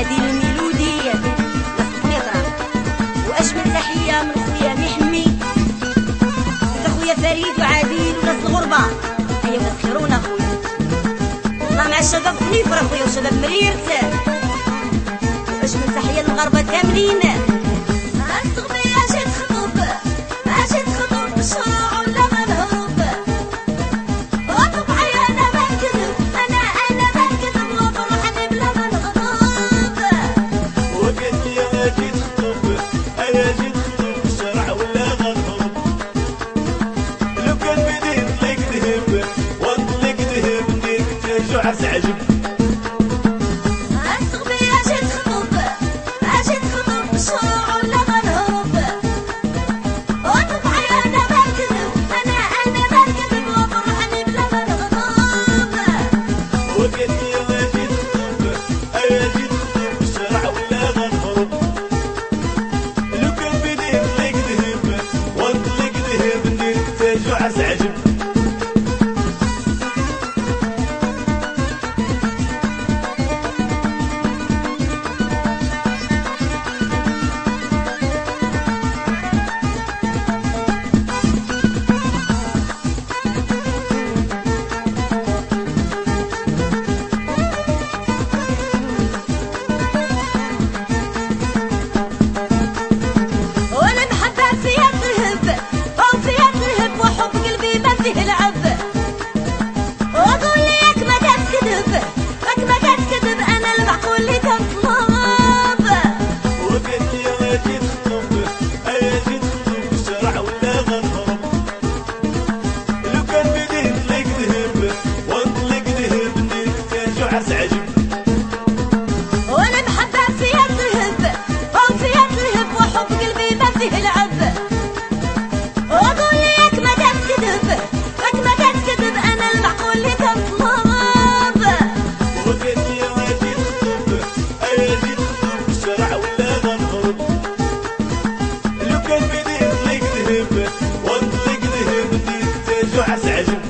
هذه الميلودية للسنيطرة. وأجمل تحية من خويا محمي لخويا فريد وعادل وناس الغربة. هيا وتخيرونا خويا. الله مع الشباب خليفرة خويا وشباب مريرت. وأجمل تحية للمغاربة كاملين. عرس عجب عرس عجب عرس عجب وانا محبة فيها تلهب او فيها تلهب وحب قلبي ما فيه العب. واقول ليك ما تكذب لك ما تكذب انا المعقول اللي تطلب. وقلت لي غادي تخطب ايادي تخطب الشرع ولا غنهرب. لو كان بديت لك ذهب وانطلق ذهب ندير التاج وعرس عجب.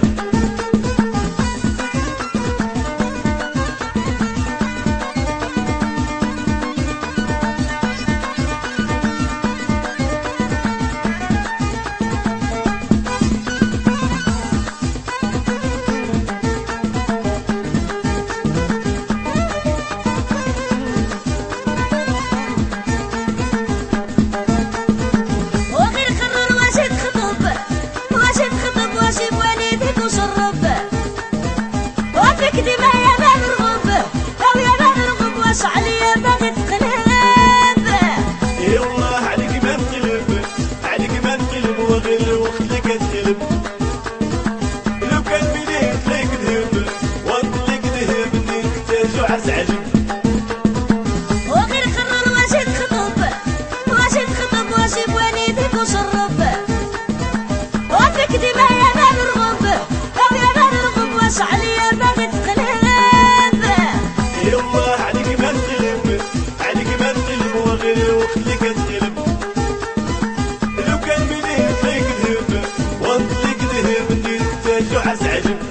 لو كان بديت لك ذهب وانطلق ذهب ندير التاج وعرس عجب. وغير خرر واجد خطب واجد خطب واجب وليدك وشرب. وفيك دماء يا باب الرغب او يا باب الرغب واش عليا باغي تقلب. يالله عليك ما تقلب عليك ما تقلب وغير الوقت اللي كتقلب. لو كان بديت لك ذهب وانطلق ذهب ندير التاج وعرس عجب.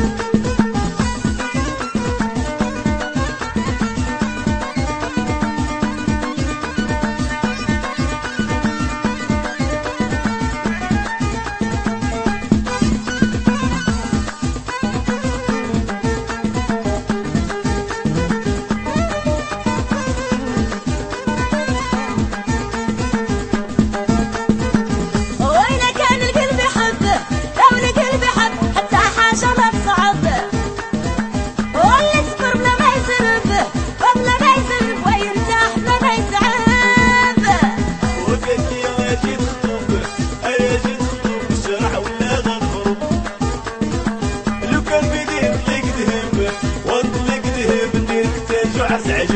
عرس عجب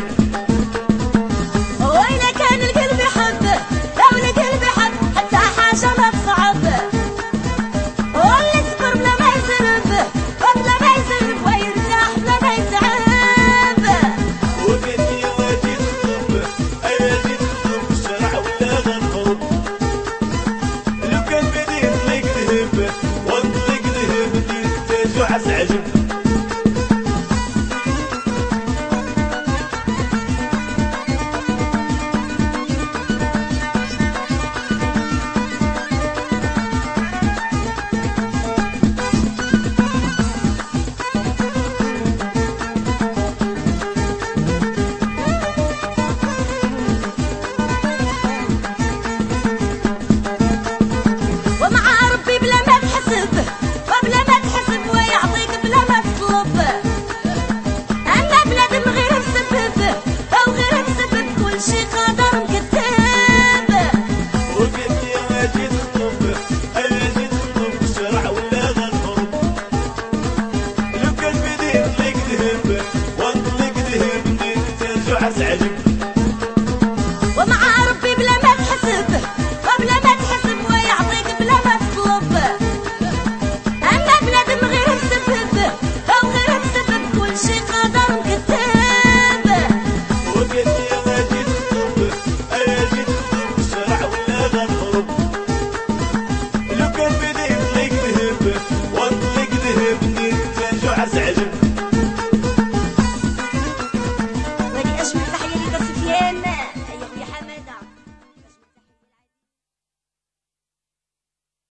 وين كان القلب يحب لو القلب يحب حتى حاجة ما تصعب. واللي صبر بلا ما يزرب وبلا ما يزرب ويرتاح بلا ما يتعب. وقلت لي غادي تخطب ايادي تخطب الشرع ولا غنهرب. لو كان بديت لك ذهب وانطلق ذهب ندير التاج وعرس عجب.